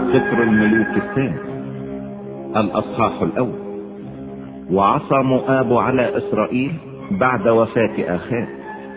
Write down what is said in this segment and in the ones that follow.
سفر الملوك الثاني الأصحاح الأول. وعصى مؤاب على إسرائيل بعد وفاة آخاب،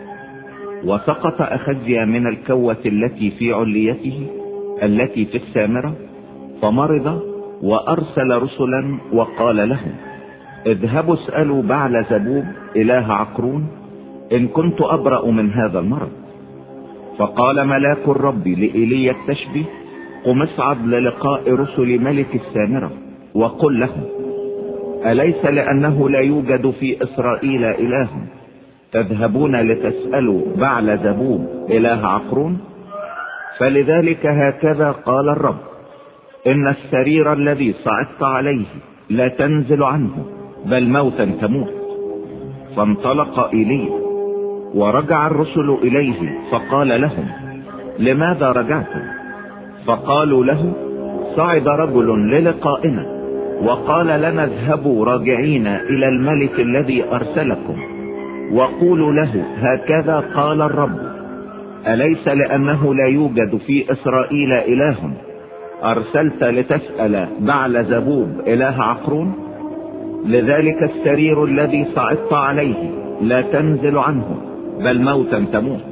وسقط أخزيا من الكوة التي في عليته التي في السامرة، فمرض وأرسل رسلا وقال لهم: اذهبوا اسألوا بعل زبوب إله عقرون إن كنت أبرأ من هذا المرض. فقال ملاك الرب لإيليا التشبي: قم اصعد للقاء رسل ملك السامرة وقل لهم: أليس لأنه لا يوجد في إسرائيل إله تذهبون لتسألوا بعل زبوب إله عقرون؟ فلذلك هكذا قال الرب: إن السرير الذي صعدت عليه لا تنزل عنه، بل موتا تموت. فانطلق إيليا ورجع الرسل إليه، فقال لهم: لماذا رجعتم؟ فقالوا له: صعد رجل للقائنا وقال لنا اذهبوا راجعين إلى الملك الذي أرسلكم وقولوا له: هكذا قال الرب: أليس لأنه لا يوجد في إسرائيل إله أرسلت لتسأل بعل زبوب إله عقرون؟ لذلك السرير الذي صعدت عليه لا تنزل عنه، بل موتا تموت.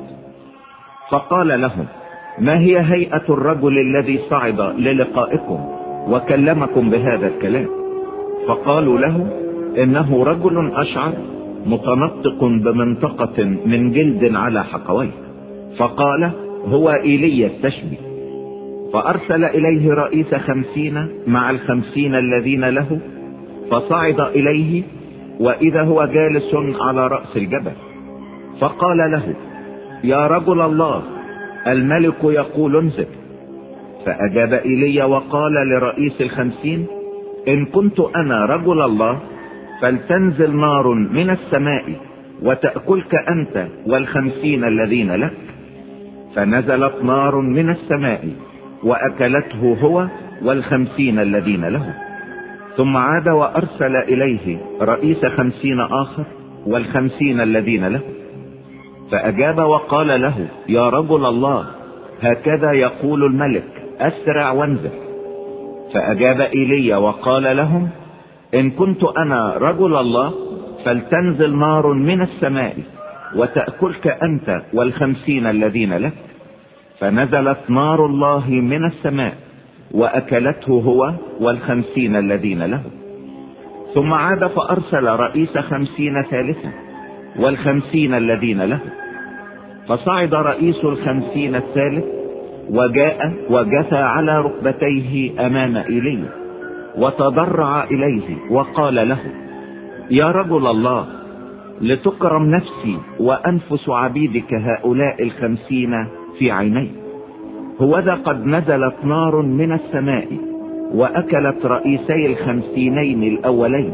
فقال لهم: ما هي هيئة الرجل الذي صعد للقائكم وكلمكم بهذا الكلام؟ فقالوا له: إنه رجل أشعر متنطق بمنطقة من جلد على حقويه. فقال: هو إيليا التشبي. فأرسل إليه رئيس 50 مع 50 الذين له، فصعد إليه وإذا هو جالس على رأس الجبل. فقال له: يا رجل الله، الملك يقول انزل. فأجاب إيليا وقال لرئيس 50: إن كنت أنا رجل الله فلتنزل نار من السماء وتأكلك أنت 50 الذين لك. فنزلت نار من السماء وأكلته هو 50 الذين له. ثم عاد وأرسل إليه رئيس 50 آخر 50 الذين له. فأجاب وقال له: يا رجل الله، هكذا يقول الملك: أسرع وانزل. فأجاب إيليا وقال لهم: إن كنت أنا رجل الله فلتنزل نار من السماء وتأكلك أنت 50 الذين لك. فنزلت نار الله من السماء وأكلته هو 50 الذين له. ثم عاد فأرسل رئيس 50 ثالثا 50 الذين له. فصعد رئيس 50 الثالث وجاء وجثى على ركبتيه أمام إيليا وتضرع إليه وقال له: يا رجل الله، لتكرم نفسي وأنفس عبيدك هؤلاء 50 في عيني. هوذا قد نزلت نار من السماء وأكلت رئيسي 50 الأولين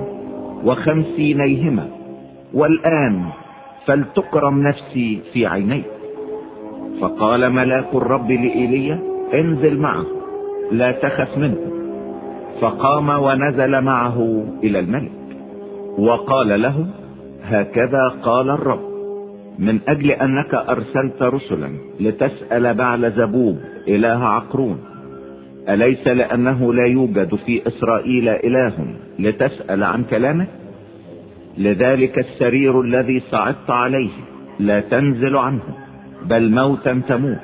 50 والآن فلتكرم نفسي في عيني. فقال ملاك الرب لإيليا: انزل معه، لا تخف منه. فقام ونزل معه إلى الملك وقال له: هكذا قال الرب: من أجل أنك أرسلت رسلا لتسأل بعل زبوب إله عقرون، أليس لأنه لا يوجد في إسرائيل إله لتسأل عن كلامه؟ لذلك السرير الذي صعدت عليه لا تنزل عنه، بل موتا تموت.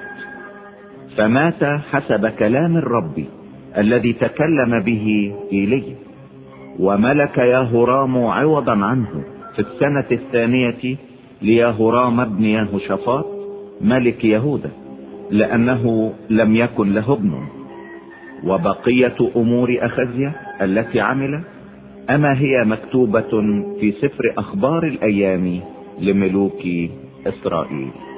فمات حسب كلام الرب الذي تكلم به إيليا. وملك يهورام عوضا عنه في السنة 2 ليهورام ابن يهوشافاط ملك يهوذا، لأنه لم يكن له ابن. وبقية أمور أخزيا التي عمل، أما هي مكتوبة في سفر أخبار الأيام لملوك إسرائيل.